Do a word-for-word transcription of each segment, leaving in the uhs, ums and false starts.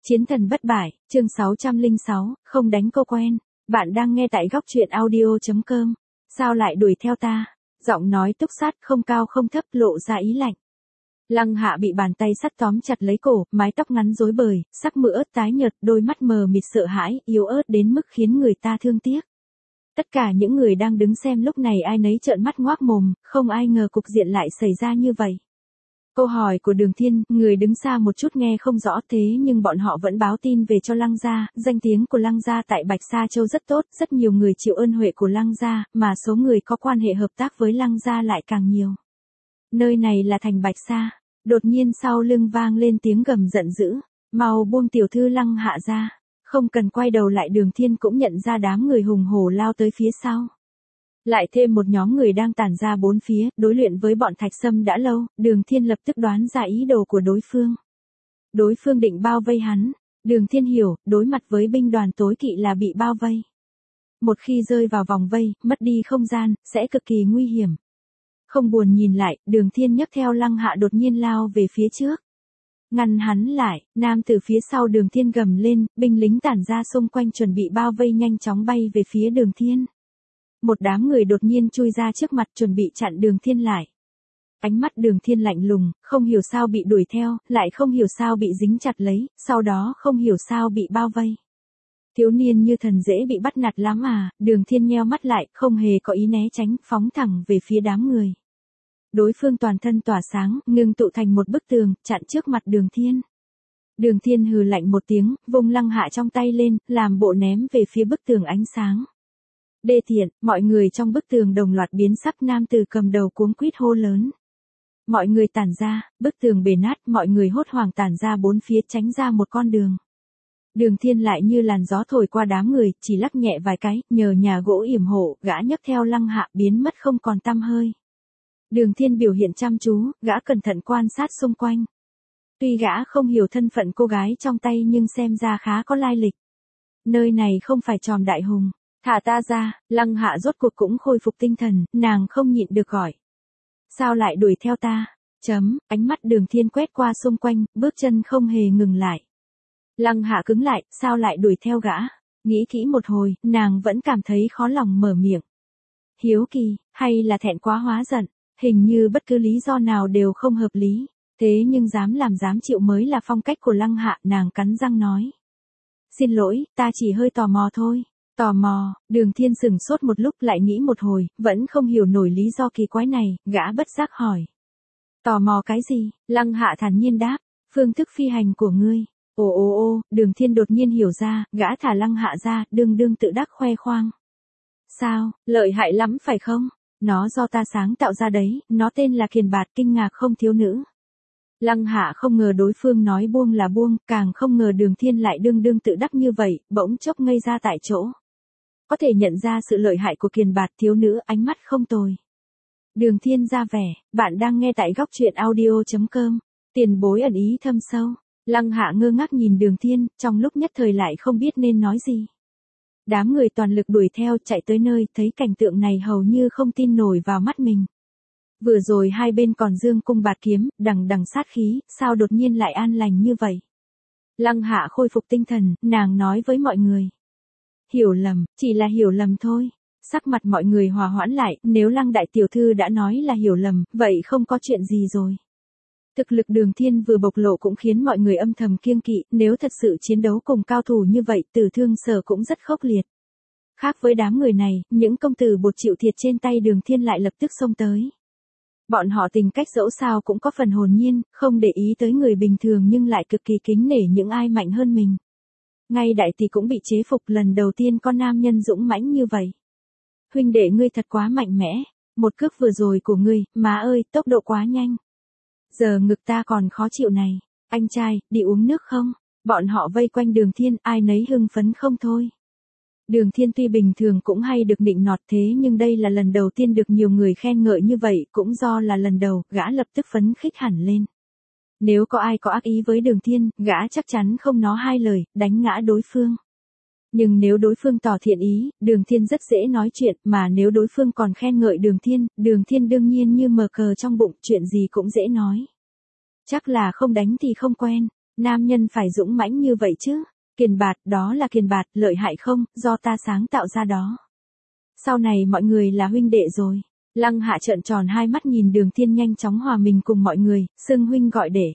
Chiến thần bất bại, chương sáu trăm lẻ sáu, không đánh cô quen. Bạn đang nghe tại góc truyện audio chấm com. Sao lại đuổi theo ta? Giọng nói túc sát không cao không thấp lộ ra ý lạnh. Lăng Hạ bị bàn tay sắt tóm chặt lấy cổ, mái tóc ngắn rối bời, sắc mỡ ớt tái nhợt, đôi mắt mờ mịt sợ hãi, yếu ớt đến mức khiến người ta thương tiếc. Tất cả những người đang đứng xem lúc này ai nấy trợn mắt ngoác mồm, không ai ngờ cục diện lại xảy ra như vậy. Câu hỏi của Đường Thiên, người đứng xa một chút nghe không rõ thế nhưng bọn họ vẫn báo tin về cho Lăng gia, danh tiếng của Lăng gia tại Bạch Sa Châu rất tốt, rất nhiều người chịu ơn huệ của Lăng gia, mà số người có quan hệ hợp tác với Lăng gia lại càng nhiều. Nơi này là thành Bạch Sa, đột nhiên sau lưng vang lên tiếng gầm giận dữ, mau buông tiểu thư Lăng Hạ ra, không cần quay đầu lại. Đường Thiên cũng nhận ra đám người hùng hổ lao tới phía sau. Lại thêm một nhóm người đang tản ra bốn phía, đối luyện với bọn Thạch Sâm đã lâu, Đường Thiên lập tức đoán ra ý đồ của đối phương. Đối phương định bao vây hắn, Đường Thiên hiểu, đối mặt với binh đoàn tối kỵ là bị bao vây. Một khi rơi vào vòng vây, mất đi không gian, sẽ cực kỳ nguy hiểm. Không buồn nhìn lại, Đường Thiên nhấc theo Lăng Hạ đột nhiên lao về phía trước. Ngăn hắn lại, nam từ phía sau Đường Thiên gầm lên, binh lính tản ra xung quanh chuẩn bị bao vây nhanh chóng bay về phía Đường Thiên. Một đám người đột nhiên chui ra trước mặt chuẩn bị chặn Đường Thiên lại. Ánh mắt Đường Thiên lạnh lùng, không hiểu sao bị đuổi theo, lại không hiểu sao bị dính chặt lấy, sau đó không hiểu sao bị bao vây. Thiếu niên như thần dễ bị bắt nạt lắm à? Đường Thiên nheo mắt lại, không hề có ý né tránh, phóng thẳng về phía đám người. Đối phương toàn thân tỏa sáng, ngưng tụ thành một bức tường, chặn trước mặt Đường Thiên. Đường Thiên hừ lạnh một tiếng, vung Lăng Hạ trong tay lên, làm bộ ném về phía bức tường ánh sáng. Đê tiện, mọi người trong bức tường đồng loạt biến sắc, nam tử cầm đầu cuống quýt hô lớn. Mọi người tản ra, bức tường bể nát, mọi người hốt hoảng tản ra bốn phía tránh ra một con đường. Đường Thiên lại như làn gió thổi qua đám người, chỉ lắc nhẹ vài cái, nhờ nhà gỗ yểm hộ, gã nhấc theo Lăng Hạ biến mất không còn tăm hơi. Đường Thiên biểu hiện chăm chú, gã cẩn thận quan sát xung quanh. Tuy gã không hiểu thân phận cô gái trong tay nhưng xem ra khá có lai lịch. Nơi này không phải Tròm Đại Hùng. Thả ta ra. Lăng Hạ rốt cuộc cũng khôi phục tinh thần, nàng không nhịn được gọi. Sao lại đuổi theo ta? Chấm, ánh mắt Đường Thiên quét qua xung quanh, bước chân không hề ngừng lại. Lăng Hạ cứng lại, sao lại đuổi theo gã? Nghĩ kỹ một hồi, nàng vẫn cảm thấy khó lòng mở miệng. Hiếu kỳ, hay là thẹn quá hóa giận, hình như bất cứ lý do nào đều không hợp lý. Thế nhưng dám làm dám chịu mới là phong cách của Lăng Hạ, nàng cắn răng nói. Xin lỗi, ta chỉ hơi tò mò thôi. Tò mò, Đường Thiên sừng sốt một lúc lại nghĩ một hồi, vẫn không hiểu nổi lý do kỳ quái này, gã bất giác hỏi. Tò mò cái gì? Lăng Hạ thản nhiên đáp, phương thức phi hành của ngươi. Ồ ồ ồ, Đường Thiên đột nhiên hiểu ra, gã thả Lăng Hạ ra, đương đương tự đắc khoe khoang. Sao, lợi hại lắm phải không? Nó do ta sáng tạo ra đấy, nó tên là Kiền Bạt. Kinh ngạc không thiếu nữ. Lăng Hạ không ngờ đối phương nói buông là buông, càng không ngờ Đường Thiên lại đương đương tự đắc như vậy, bỗng chốc ngây ra tại chỗ. Có thể nhận ra sự lợi hại của Kiền Bạt, thiếu nữ ánh mắt không tồi. Đường Thiên ra vẻ, bạn đang nghe tại góc truyện audio chấm com, tiền bối ẩn ý thâm sâu. Lăng Hạ ngơ ngác nhìn Đường Thiên, trong lúc nhất thời lại không biết nên nói gì. Đám người toàn lực đuổi theo chạy tới nơi, thấy cảnh tượng này hầu như không tin nổi vào mắt mình. Vừa rồi hai bên còn dương cung bạt kiếm, đằng đằng sát khí, sao đột nhiên lại an lành như vậy? Lăng Hạ khôi phục tinh thần, nàng nói với mọi người. Hiểu lầm, chỉ là hiểu lầm thôi. Sắc mặt mọi người hòa hoãn lại, nếu Lăng đại tiểu thư đã nói là hiểu lầm, vậy không có chuyện gì rồi. Thực lực Đường Thiên vừa bộc lộ cũng khiến mọi người âm thầm kiêng kỵ, nếu thật sự chiến đấu cùng cao thủ như vậy, Tử Thương Sở cũng rất khốc liệt. Khác với đám người này, những công tử bột chịu thiệt trên tay Đường Thiên lại lập tức xông tới. Bọn họ tình cách dẫu sao cũng có phần hồn nhiên, không để ý tới người bình thường nhưng lại cực kỳ kính nể những ai mạnh hơn mình. Ngay đại tỷ cũng bị chế phục, lần đầu tiên có nam nhân dũng mãnh như vậy. Huynh đệ ngươi thật quá mạnh mẽ, một cước vừa rồi của ngươi, má ơi, tốc độ quá nhanh. Giờ ngực ta còn khó chịu này, anh trai, đi uống nước không? Bọn họ vây quanh Đường Thiên, ai nấy hưng phấn không thôi. Đường Thiên tuy bình thường cũng hay được nịnh nọt thế nhưng đây là lần đầu tiên được nhiều người khen ngợi như vậy, cũng do là lần đầu, gã lập tức phấn khích hẳn lên. Nếu có ai có ác ý với Đường Thiên, gã chắc chắn không nói hai lời, đánh ngã đối phương. Nhưng nếu đối phương tỏ thiện ý, Đường Thiên rất dễ nói chuyện, mà nếu đối phương còn khen ngợi Đường Thiên, Đường Thiên đương nhiên như mờ cờ trong bụng, chuyện gì cũng dễ nói. Chắc là không đánh thì không quen. Nam nhân phải dũng mãnh như vậy chứ. Kiền bạt, đó là kiền bạt, lợi hại không, do ta sáng tạo ra đó. Sau này mọi người là huynh đệ rồi. Lăng Hạ trợn tròn hai mắt nhìn Đường Thiên nhanh chóng hòa mình cùng mọi người, xưng huynh gọi đệ.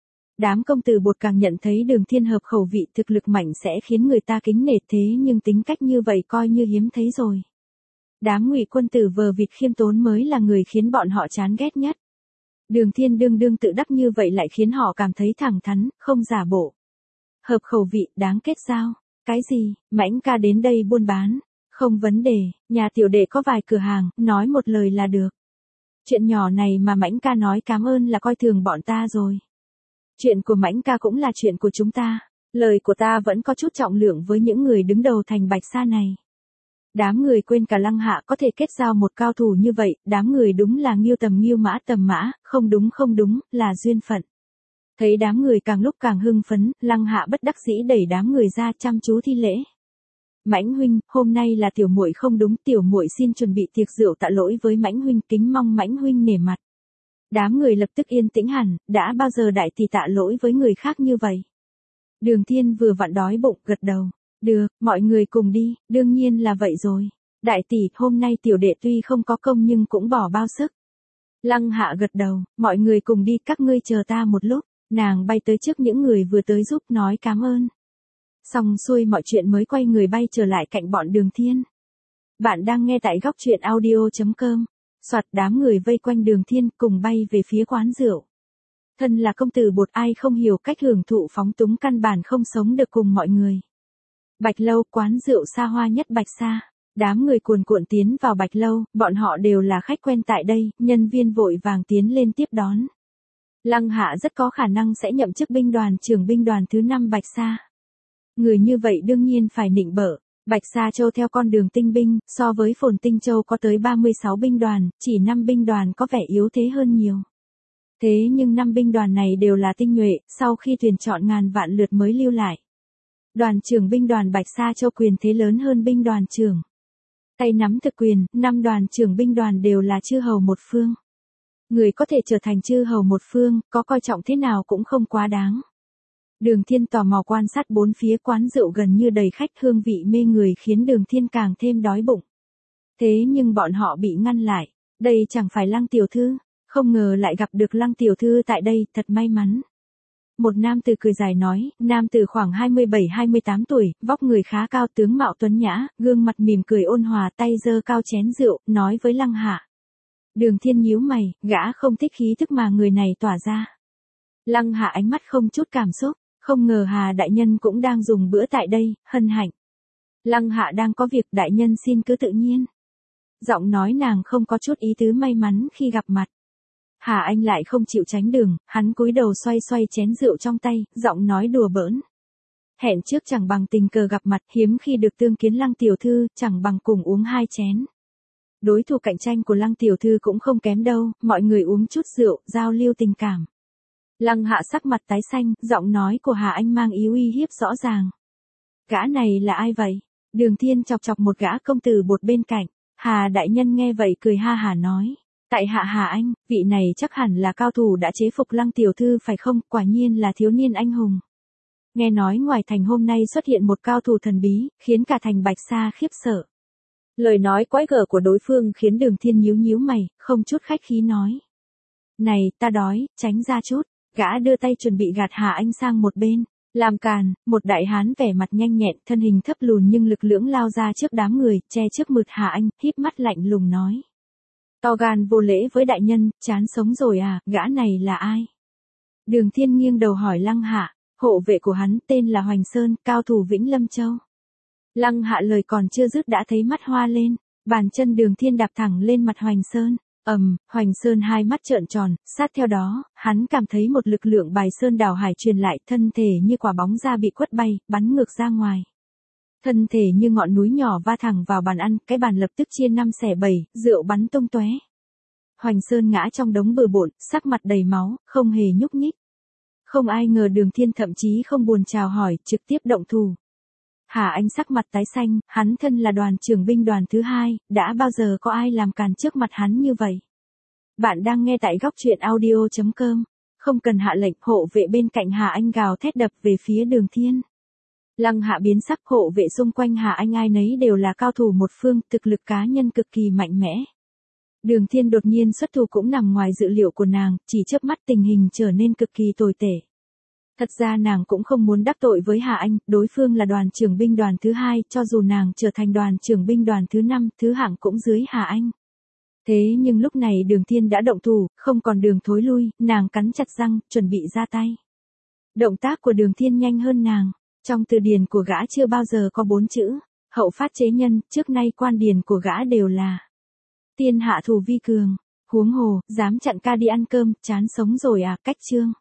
Đám công tử bột càng nhận thấy Đường Thiên hợp khẩu vị, thực lực mạnh sẽ khiến người ta kính nể, thế nhưng tính cách như vậy coi như hiếm thấy rồi. Đám Ngụy quân tử vờ vịt khiêm tốn mới là người khiến bọn họ chán ghét nhất. Đường Thiên đương đương tự đắc như vậy lại khiến họ cảm thấy thẳng thắn, không giả bộ. Hợp khẩu vị, đáng kết giao. Cái gì, Mãnh ca đến đây buôn bán. Không vấn đề, nhà tiểu đệ có vài cửa hàng, nói một lời là được. Chuyện nhỏ này mà Mãnh ca nói cảm ơn là coi thường bọn ta rồi. Chuyện của Mãnh ca cũng là chuyện của chúng ta. Lời của ta vẫn có chút trọng lượng với những người đứng đầu thành Bạch Sa này. Đám người quên cả Lăng Hạ có thể kết giao một cao thủ như vậy, đám người đúng là nghiêu tầm nghiêu mã tầm mã, không đúng không đúng, là duyên phận. Thấy đám người càng lúc càng hưng phấn, Lăng Hạ bất đắc dĩ đẩy đám người ra chăm chú thi lễ. Mãnh huynh, hôm nay là tiểu muội không đúng, tiểu muội xin chuẩn bị tiệc rượu tạ lỗi với Mãnh huynh, kính mong Mãnh huynh nể mặt. Đám người lập tức yên tĩnh hẳn, đã bao giờ đại tỷ tạ lỗi với người khác như vậy. Đường Thiên vừa vặn đói bụng, gật đầu. Được, mọi người cùng đi, đương nhiên là vậy rồi. Đại tỷ, hôm nay tiểu đệ tuy không có công nhưng cũng bỏ bao sức. Lăng Hạ gật đầu, mọi người cùng đi, các ngươi chờ ta một lúc. Nàng bay tới trước những người vừa tới giúp nói cảm ơn. Xong xuôi mọi chuyện mới quay người bay trở lại cạnh bọn Đường Thiên. Bạn đang nghe tại góc truyện audio chấm com. Soạt, đám người vây quanh Đường Thiên cùng bay về phía quán rượu. Thân là công tử bột, ai không hiểu cách hưởng thụ phóng túng, căn bản không sống được cùng mọi người. Bạch Lâu, quán rượu xa hoa nhất Bạch Sa. Đám người cuồn cuộn tiến vào Bạch Lâu, bọn họ đều là khách quen tại đây, nhân viên vội vàng tiến lên tiếp đón. Lăng Hạ rất có khả năng sẽ nhậm chức binh đoàn trưởng binh đoàn thứ năm Bạch Sa. Người như vậy đương nhiên phải nịnh bợ. Bạch Sa Châu theo con đường tinh binh, so với Phồn Tinh Châu có tới ba mươi sáu binh đoàn, chỉ năm binh đoàn có vẻ yếu thế hơn nhiều. Thế nhưng năm binh đoàn này đều là tinh nhuệ, sau khi tuyển chọn ngàn vạn lượt mới lưu lại. Đoàn trưởng binh đoàn Bạch Sa Châu quyền thế lớn hơn binh đoàn trưởng. Tay nắm thực quyền, năm đoàn trưởng binh đoàn đều là chư hầu một phương. Người có thể trở thành chư hầu một phương, có coi trọng thế nào cũng không quá đáng. Đường Thiên tò mò quan sát bốn phía, quán rượu gần như đầy khách, hương vị mê người khiến Đường Thiên càng thêm đói bụng. Thế nhưng bọn họ bị ngăn lại. Đây chẳng phải Lăng tiểu thư, không ngờ lại gặp được Lăng tiểu thư tại đây, thật may mắn. Một nam tử cười dài nói, nam tử khoảng hai mươi bảy hai mươi tám tuổi, vóc người khá cao, tướng mạo tuấn nhã, gương mặt mỉm cười ôn hòa, tay giơ cao chén rượu, nói với Lăng Hạ. Đường Thiên nhíu mày, gã không thích khí thức mà người này tỏa ra. Lăng Hạ ánh mắt không chút cảm xúc, không ngờ Hà đại nhân cũng đang dùng bữa tại đây, hân hạnh. Lăng Hạ đang có việc, đại nhân xin cứ tự nhiên. Giọng nói nàng không có chút ý tứ may mắn khi gặp mặt. Hà Anh lại không chịu tránh đường, hắn cúi đầu xoay xoay chén rượu trong tay, giọng nói đùa bỡn. Hẹn trước chẳng bằng tình cờ gặp mặt, hiếm khi được tương kiến Lăng tiểu thư, chẳng bằng cùng uống hai chén. Đối thủ cạnh tranh của Lăng tiểu thư cũng không kém đâu, mọi người uống chút rượu, giao lưu tình cảm. Lăng Hạ sắc mặt tái xanh, giọng nói của Hà Anh mang ý uy hiếp rõ ràng. Gã này là ai vậy? Đường Thiên chọc chọc một gã công tử bột bên cạnh. Hà đại nhân nghe vậy cười ha hà nói. Tại hạ Hà Anh, vị này chắc hẳn là cao thủ đã chế phục Lăng tiểu thư phải không? Quả nhiên là thiếu niên anh hùng. Nghe nói ngoài thành hôm nay xuất hiện một cao thủ thần bí, khiến cả thành Bạch Sa khiếp sợ. Lời nói quái gở của đối phương khiến Đường Thiên nhíu nhíu mày, không chút khách khí nói. Này, ta đói, tránh ra chút. Gã đưa tay chuẩn bị gạt Hà Anh sang một bên. Làm càn, một đại hán vẻ mặt nhanh nhẹn, thân hình thấp lùn nhưng lực lưỡng lao ra trước đám người, che trước mực Hà Anh, híp mắt lạnh lùng nói. To gan vô lễ với đại nhân, chán sống rồi à, gã này là ai? Đường Thiên nghiêng đầu hỏi Lăng Hạ, hộ vệ của hắn tên là Hoành Sơn, cao thủ Vĩnh Lâm Châu. Lăng Hạ lời còn chưa dứt đã thấy mắt hoa lên, bàn chân Đường Thiên đạp thẳng lên mặt Hoành Sơn. Ầm, um, Hoành Sơn hai mắt trợn tròn, sát theo đó, hắn cảm thấy một lực lượng bài sơn đảo hải truyền lại, thân thể như quả bóng ra bị quất bay, bắn ngược ra ngoài. Thân thể như ngọn núi nhỏ va thẳng vào bàn ăn, cái bàn lập tức chia năm xẻ bảy, rượu bắn tung tóe. Hoành Sơn ngã trong đống bừa bộn, sắc mặt đầy máu, không hề nhúc nhích. Không ai ngờ Đường Thiên thậm chí không buồn chào hỏi, trực tiếp động thủ. Hà Anh sắc mặt tái xanh, hắn thân là đoàn trưởng binh đoàn thứ hai, đã bao giờ có ai làm càn trước mặt hắn như vậy. Bạn đang nghe tại góc truyện audio chấm com. Không cần hạ lệnh, hộ vệ bên cạnh Hà Anh gào thét đập về phía Đường Thiên. Lăng Hạ biến sắc, hộ vệ xung quanh Hà Anh ai nấy đều là cao thủ một phương, thực lực cá nhân cực kỳ mạnh mẽ. Đường Thiên đột nhiên xuất thủ cũng nằm ngoài dự liệu của nàng, chỉ chớp mắt tình hình trở nên cực kỳ tồi tệ. Thật ra nàng cũng không muốn đắc tội với Hà Anh, đối phương là đoàn trưởng binh đoàn thứ hai, cho dù nàng trở thành đoàn trưởng binh đoàn thứ năm, thứ hạng cũng dưới Hà Anh. Thế nhưng lúc này Đường Thiên đã động thủ, không còn đường thối lui, nàng cắn chặt răng, chuẩn bị ra tay. Động tác của Đường Thiên nhanh hơn nàng, trong từ điển của gã chưa bao giờ có bốn chữ, hậu phát chế nhân, trước nay quan điển của gã đều là tiên hạ thủ vi cường, huống hồ, dám chặn ca đi ăn cơm, chán sống rồi à, cách chương.